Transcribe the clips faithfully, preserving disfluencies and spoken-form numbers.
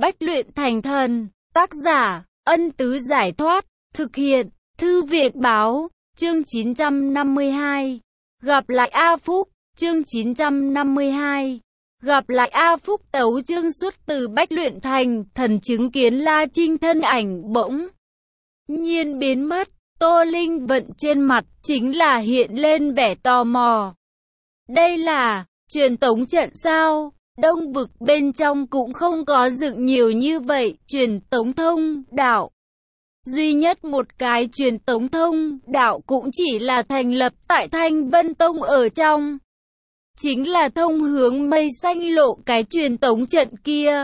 Bách luyện thành thần, tác giả, Ân Tứ Giải Thoát, thực hiện, Thư Viện Báo, chương chín trăm năm mươi hai. Gặp lại A Phúc, chương chín trăm năm mươi hai. Gặp lại A Phúc tấu chương xuất từ Bách luyện thành thần, chứng kiến La Trinh thân ảnh bỗng nhiên biến mất. Tô Linh Vận trên mặt chính là hiện lên vẻ tò mò. Đây là truyền tống trận sao? Đông vực bên trong cũng không có dựng nhiều như vậy. Truyền tống thông đạo, duy nhất một cái truyền tống thông đạo cũng chỉ là thành lập tại Thanh Vân Tông ở trong, chính là thông hướng Mây Xanh Lộ cái truyền tống trận kia.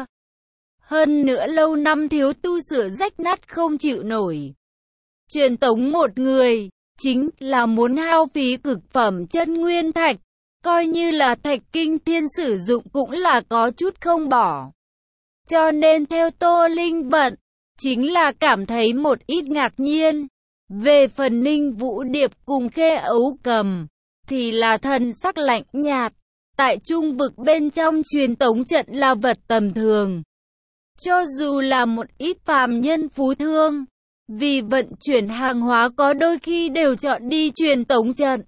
Hơn nữa lâu năm thiếu tu sửa rách nát không chịu nổi. Truyền tống một người, chính là muốn hao phí cực phẩm chân nguyên thạch, coi như là thạch kinh thiên sử dụng cũng là có chút không bỏ. Cho nên theo Tô Linh Vận, chính là cảm thấy một ít ngạc nhiên. Về phần Ninh Vũ Điệp cùng Khê Ấu Cầm, thì là thần sắc lạnh nhạt. Tại trung vực bên trong truyền tống trận là vật tầm thường. Cho dù là một ít phàm nhân phú thương, vì vận chuyển hàng hóa có đôi khi đều chọn đi truyền tống trận.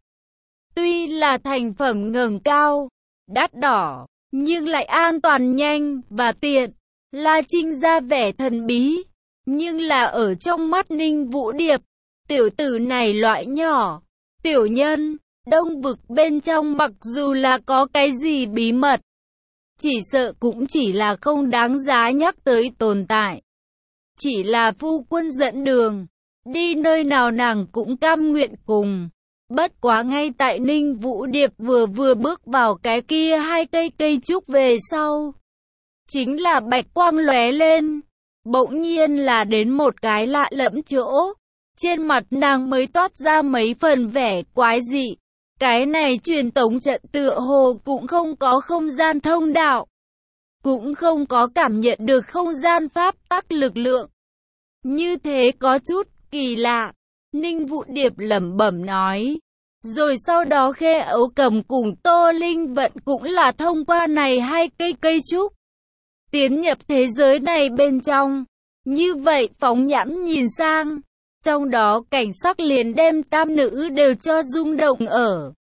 Tuy là thành phẩm ngẩng cao, đắt đỏ, nhưng lại an toàn nhanh và tiện. La Trinh ra vẻ thần bí, nhưng là ở trong mắt Ninh Vũ Điệp, tiểu tử này loại nhỏ, tiểu nhân, đông vực bên trong mặc dù là có cái gì bí mật, chỉ sợ cũng chỉ là không đáng giá nhắc tới tồn tại. Chỉ là phu quân dẫn đường, đi nơi nào nàng cũng cam nguyện cùng. Bất quá ngay tại Ninh Vũ Điệp vừa vừa bước vào cái kia hai cây cây trúc về sau, chính là bạch quang lóe lên, bỗng nhiên là đến một cái lạ lẫm chỗ. Trên mặt nàng mới toát ra mấy phần vẻ quái dị. Cái này truyền tống trận tựa hồ cũng không có không gian thông đạo, cũng không có cảm nhận được không gian pháp tắc lực lượng. Như thế có chút kỳ lạ, Ninh Vũ Điệp lẩm bẩm nói. Rồi sau đó Khê Ấu Cầm cùng Tô Linh Vận cũng là thông qua này hai cây cây trúc, tiến nhập thế giới này bên trong. Như vậy phóng nhãn nhìn sang, trong đó cảnh sắc liền đem tam nữ đều cho rung động ở.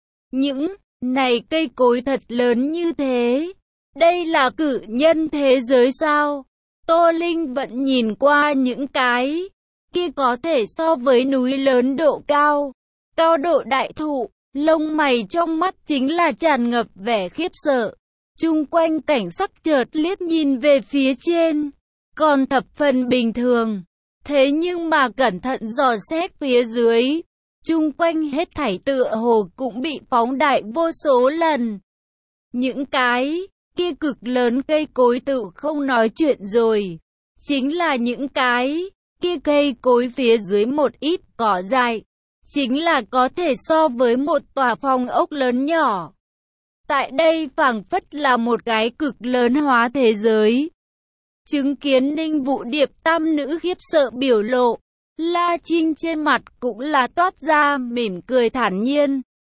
Những này cây cối thật lớn như thế, đây là cự nhân thế giới sao? Tô Linh Vận nhìn qua những cái kia có thể so với núi lớn độ cao, cao độ đại thụ, lông mày trong mắt chính là tràn ngập vẻ khiếp sợ. Chung quanh cảnh sắc chợt liếc nhìn về phía trên, còn thập phần bình thường. Thế nhưng mà cẩn thận dò xét phía dưới, chung quanh hết thảy tựa hồ cũng bị phóng đại vô số lần. Những cái kia cực lớn cây cối tự không nói chuyện rồi, chính là những cái kia cây cối phía dưới một ít cỏ dại, chính là có thể so với một tòa phòng ốc lớn nhỏ. Tại đây phảng phất là một cái cực lớn hóa thế giới. Chứng kiến Ninh Vũ Điệp tam nữ khiếp sợ biểu lộ, La Trinh trên mặt cũng là toát ra mỉm cười thản nhiên.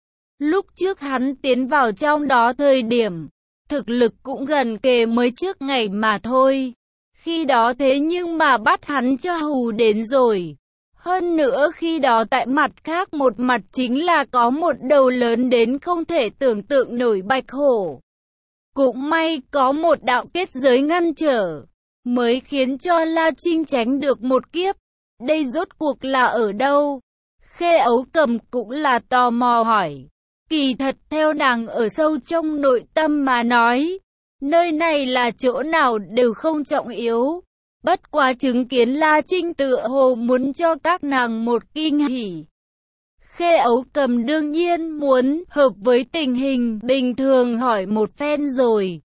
Lúc trước hắn tiến vào trong đó thời điểm, thực lực cũng gần kề mới trước ngày mà thôi. Khi đó thế nhưng mà bắt hắn cho hù đến rồi. Hơn nữa khi đó tại mặt khác một mặt chính là có một đầu lớn đến không thể tưởng tượng nổi bạch hổ. Cũng may có một đạo kết giới ngăn trở, mới khiến cho La Trinh tránh được một kiếp. Đây rốt cuộc là ở đâu? Khê Ấu Cầm cũng là tò mò hỏi. Kỳ thật theo nàng ở sâu trong nội tâm mà nói, nơi này là chỗ nào đều không trọng yếu. Bất quá chứng kiến La Trinh tựa hồ muốn cho các nàng một kinh hỉ. Khê Ấu Cầm đương nhiên muốn hợp với tình hình bình thường hỏi một phen rồi.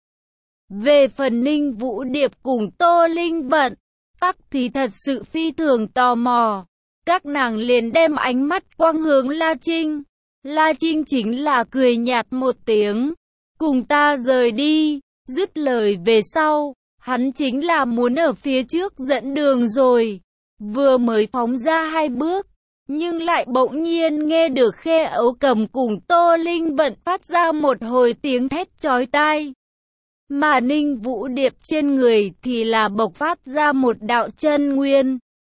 Về phần Ninh Vũ Điệp cùng Tô Linh Vận, tắc thì thật sự phi thường tò mò. Các nàng liền đem ánh mắt quang hướng La Trinh. La Trinh chính là cười nhạt một tiếng, cùng ta rời đi. Dứt lời về sau, hắn chính là muốn ở phía trước dẫn đường rồi. Vừa mới phóng ra hai bước, nhưng lại bỗng nhiên nghe được Khê Ấu Cầm cùng Tô Linh Vận phát ra một hồi tiếng thét chói tai. mà Ninh Vũ Điệp trên người thì là bộc phát ra một đạo chân nguyên.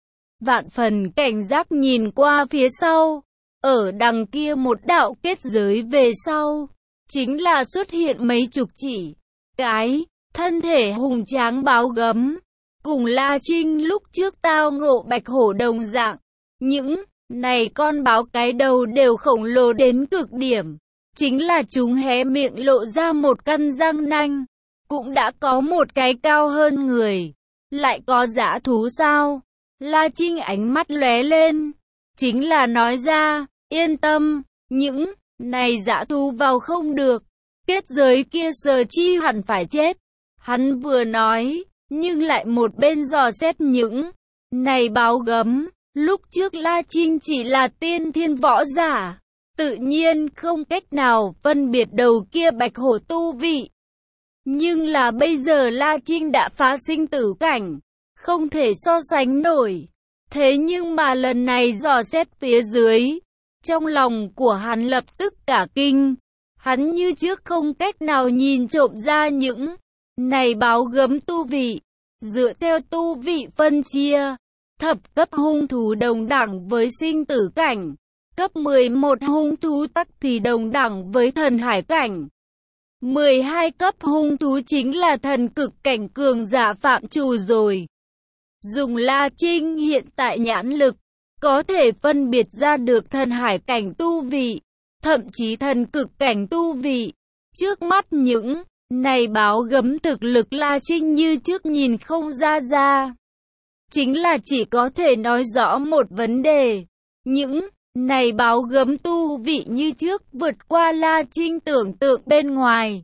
Vạn phần cảnh giác nhìn qua phía sau, ở đằng kia một đạo kết giới về sau, chính là xuất hiện mấy chục chỉ cái thân thể hùng tráng báo gấm, cùng La Trinh lúc trước tao ngộ bạch hổ đồng dạng. Những này con báo cái đầu đều khổng lồ đến cực điểm, chính là chúng hé miệng lộ ra một căn răng nanh, cũng đã có một cái cao hơn người. Lại có dã thú sao? La Trinh ánh mắt lóe lên, chính là nói ra, yên tâm, những này dã thú vào không được, kết giới kia giờ chi hẳn phải chết. Hắn vừa nói, nhưng lại một bên dò xét những này báo gấm. Lúc trước La Trinh chỉ là tiên thiên võ giả, tự nhiên không cách nào phân biệt đầu kia bạch hổ tu vị. Nhưng là bây giờ La Trinh đã phá sinh tử cảnh, không thể so sánh nổi. Thế nhưng mà lần này dò xét phía dưới, trong lòng của hắn lập tức cả kinh. Hắn như trước không cách nào nhìn trộm ra những này báo gấm tu vị. Dựa theo tu vị phân chia, thập cấp hung thú đồng đẳng với sinh tử cảnh, cấp mười một hung thú tắc thì đồng đẳng với thần hải cảnh. mười hai cấp hung thú chính là thần cực cảnh cường giả phạm trù rồi. Dùng La Trinh hiện tại nhãn lực, có thể phân biệt ra được thần hải cảnh tu vị, thậm chí thần cực cảnh tu vị. Trước mắt những này báo gấm thực lực La Trinh như trước nhìn không ra ra. Chính là chỉ có thể nói rõ một vấn đề. Những này báo gấm tu vị như trước vượt qua La Trinh tưởng tượng bên ngoài.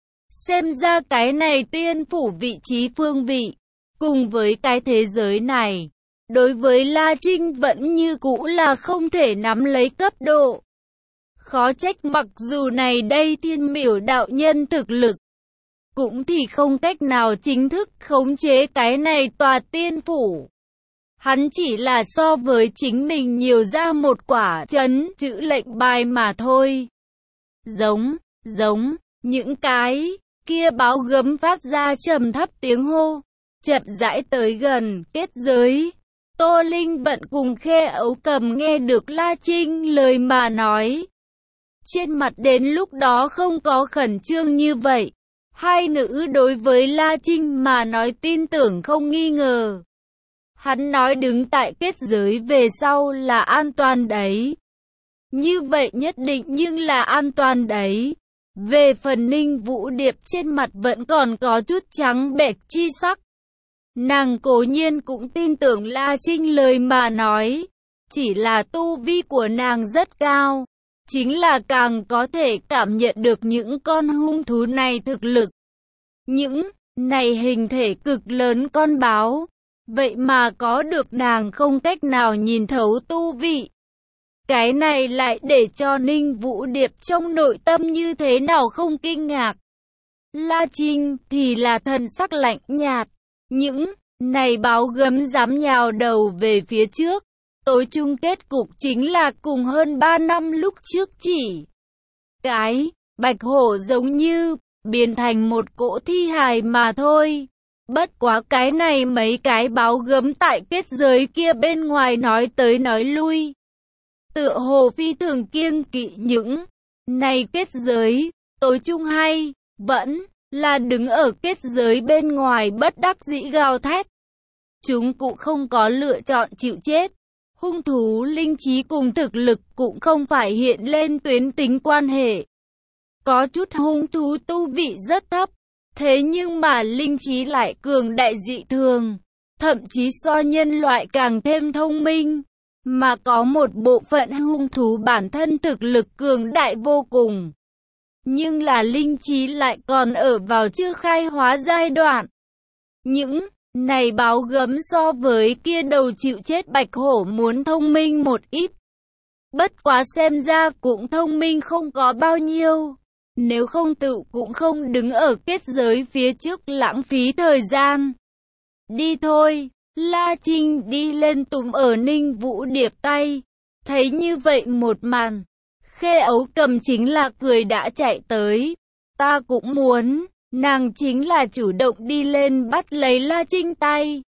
Xem ra cái này tiên phủ vị trí phương vị, cùng với cái thế giới này, đối với La Trinh vẫn như cũ là không thể nắm lấy cấp độ. Khó trách mặc dù này đây thiên miểu đạo nhân thực lực, cũng thì không cách nào chính thức khống chế cái này tòa tiên phủ. Hắn chỉ là so với chính mình nhiều ra một quả trấn chữ lệnh bài mà thôi. Giống, giống, những cái kia báo gấm phát ra trầm thấp tiếng hô, chậm rãi tới gần kết giới. Tô Linh Vận cùng Khe Ấu Cầm nghe được La Trinh lời mà nói. Trên mặt đến lúc đó không có khẩn trương như vậy. Hai nữ đối với La Trinh mà nói tin tưởng không nghi ngờ. Hắn nói đứng tại kết giới về sau là an toàn đấy. Như vậy nhất định nhưng là an toàn đấy. Về phần Ninh Vũ Điệp trên mặt vẫn còn có chút trắng bệch chi sắc. Nàng cố nhiên cũng tin tưởng La Trinh lời mà nói. Chỉ là tu vi của nàng rất cao. Chính là càng có thể cảm nhận được những con hung thú này thực lực. Những này hình thể cực lớn con báo. Vậy mà có được nàng không cách nào nhìn thấu tu vị. Cái này lại để cho Ninh Vũ Điệp trong nội tâm như thế nào không kinh ngạc. La Trinh thì là thần sắc lạnh nhạt. Những này báo gấm dám nhào đầu về phía trước. Tối chung kết cục chính là cùng hơn ba năm lúc trước chỉ. Cái bạch hổ giống như biến thành một cỗ thi hài mà thôi. Bất quá cái này mấy cái báo gấm tại kết giới kia bên ngoài nói tới nói lui. Tựa hồ phi thường kiêng kỵ những này kết giới, tối chung hay, vẫn là đứng ở kết giới bên ngoài bất đắc dĩ gào thét. Chúng cũng không có lựa chọn chịu chết. Hung thú linh trí cùng thực lực cũng không phải hiện lên tuyến tính quan hệ. Có chút hung thú tu vị rất thấp. Thế nhưng mà linh trí lại cường đại dị thường, thậm chí so nhân loại càng thêm thông minh, mà có một bộ phận hung thú bản thân thực lực cường đại vô cùng. Nhưng là linh trí lại còn ở vào chưa khai hóa giai đoạn. Những này báo gấm so với kia đầu chịu chết bạch hổ muốn thông minh một ít. Bất quá xem ra cũng thông minh không có bao nhiêu. Nếu không tự cũng không đứng ở kết giới phía trước lãng phí thời gian. Đi thôi, La Trinh đi lên túm ở Ninh Vũ Điệp tay. Thấy như vậy một màn, Khê Ấu Cầm chính là cười đã chạy tới. Ta cũng muốn, Nàng chính là chủ động đi lên bắt lấy La Trinh tay.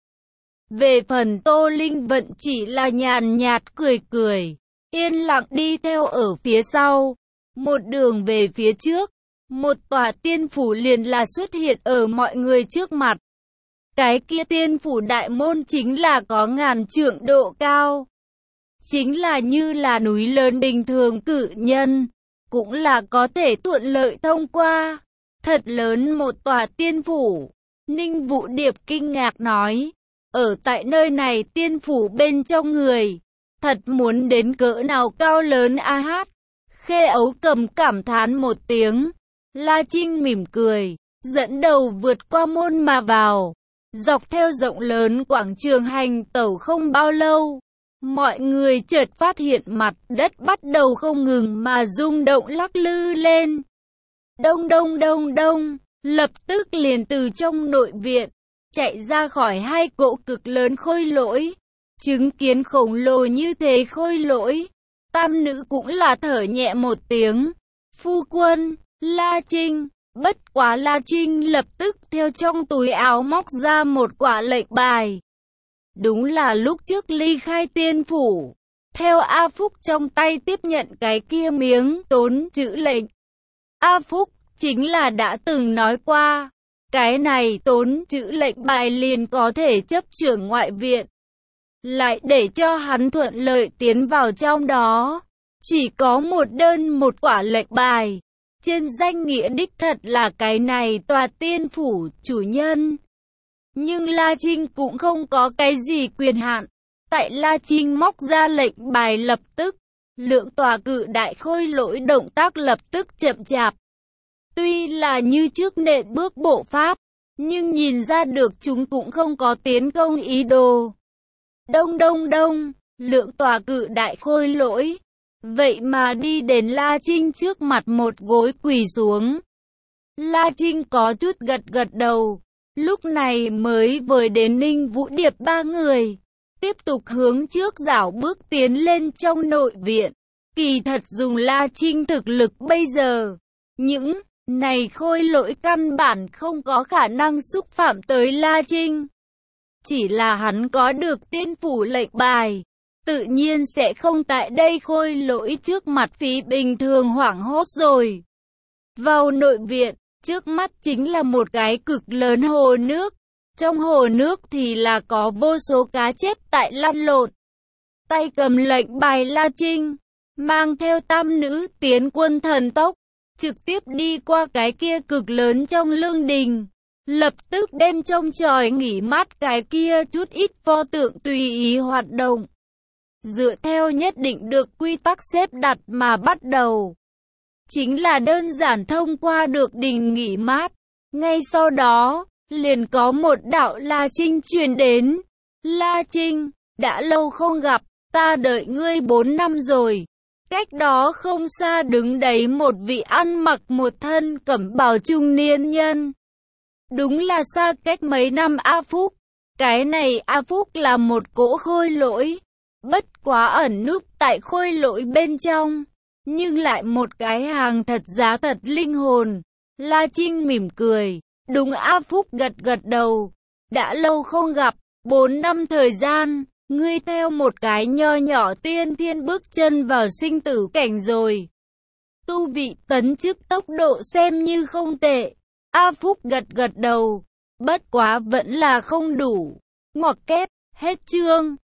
Về phần Tô Linh Vận chỉ là nhàn nhạt cười cười, yên lặng đi theo ở phía sau. Một đường về phía trước, một tòa tiên phủ liền là xuất hiện ở mọi người trước mặt. Cái kia tiên phủ đại môn chính là có ngàn trượng độ cao. Chính là như là núi lớn bình thường cự nhân, cũng là có thể thuận lợi thông qua. Thật lớn một tòa tiên phủ. Ninh Vũ Điệp kinh ngạc nói, ở tại nơi này tiên phủ bên trong người, thật muốn đến cỡ nào cao lớn a hát. Khê Ấu Cầm cảm thán một tiếng. La Trinh mỉm cười, dẫn đầu vượt qua môn mà vào. Dọc theo rộng lớn quảng trường hành tẩu không bao lâu, mọi người chợt phát hiện mặt đất bắt đầu không ngừng mà rung động lắc lư lên. Đông đông đông đông, lập tức liền từ trong nội viện, chạy ra khỏi hai cỗ cực lớn khôi lỗi. Chứng kiến khổng lồ như thế khôi lỗi, tam nữ cũng là thở nhẹ một tiếng. Phu quân, La Trinh. Bất quá La Trinh lập tức theo trong túi áo móc ra một quả lệnh bài. Đúng là lúc trước ly khai tiên phủ, theo A Phúc trong tay tiếp nhận cái kia miếng tốn chữ lệnh. A Phúc chính là đã từng nói qua, cái này tốn chữ lệnh bài liền có thể chấp trưởng ngoại viện, lại để cho hắn thuận lợi tiến vào trong đó. Chỉ có một đơn một quả lệnh bài, trên danh nghĩa đích thật là cái này tòa tiên phủ chủ nhân. Nhưng La Trinh cũng không có cái gì quyền hạn. Tại La Trinh móc ra lệnh bài lập tức, lượng tòa cự đại khôi lỗi động tác lập tức chậm chạp. Tuy là như trước nện bước bộ pháp, nhưng nhìn ra được chúng cũng không có tiến công ý đồ. Đông đông đông, lượng tòa cự đại khôi lỗi, vậy mà đi đến La Trinh trước mặt một gối quỳ xuống. La Trinh có chút gật gật đầu, lúc này mới với đến Ninh Vũ Điệp ba người, tiếp tục hướng trước dảo bước tiến lên trong nội viện. Kỳ thật dùng La Trinh thực lực bây giờ, những này khôi lỗi căn bản không có khả năng xúc phạm tới La Trinh. Chỉ là hắn có được tiên phủ lệnh bài, tự nhiên sẽ không tại đây khôi lỗi trước mặt phí bình thường hoảng hốt rồi. Vào nội viện, trước mắt chính là một cái cực lớn hồ nước. Trong hồ nước thì là có vô số cá chép tại lăn lộn. Tay cầm lệnh bài La Trinh, mang theo tam nữ tiến quân thần tốc, trực tiếp đi qua cái kia cực lớn trong lương đình. Lập tức đem trong tròi nghỉ mát cái kia chút ít pho tượng tùy ý hoạt động. Dựa theo nhất định được quy tắc xếp đặt mà bắt đầu. Chính là đơn giản thông qua được đình nghỉ mát. Ngay sau đó, liền có một đạo La Trinh truyền đến. La Trinh, đã lâu không gặp, ta đợi ngươi bốn năm rồi. Cách đó không xa đứng đấy một vị ăn mặc một thân cẩm bào trung niên nhân. Đúng là xa cách mấy năm A Phúc. Cái này A Phúc là một cỗ khôi lỗi, bất quá ẩn núp tại khôi lỗi bên trong, nhưng lại một cái hàng thật giá thật linh hồn. La Trinh mỉm cười, đúng. A Phúc gật gật đầu. Đã lâu không gặp, bốn năm thời gian, ngươi theo một cái nho nhỏ tiên thiên bước chân vào sinh tử cảnh rồi. Tu vị tấn chức tốc độ xem như không tệ. A Phúc gật gật đầu, bất quá vẫn là không đủ. Ngoặc kép, hết chương.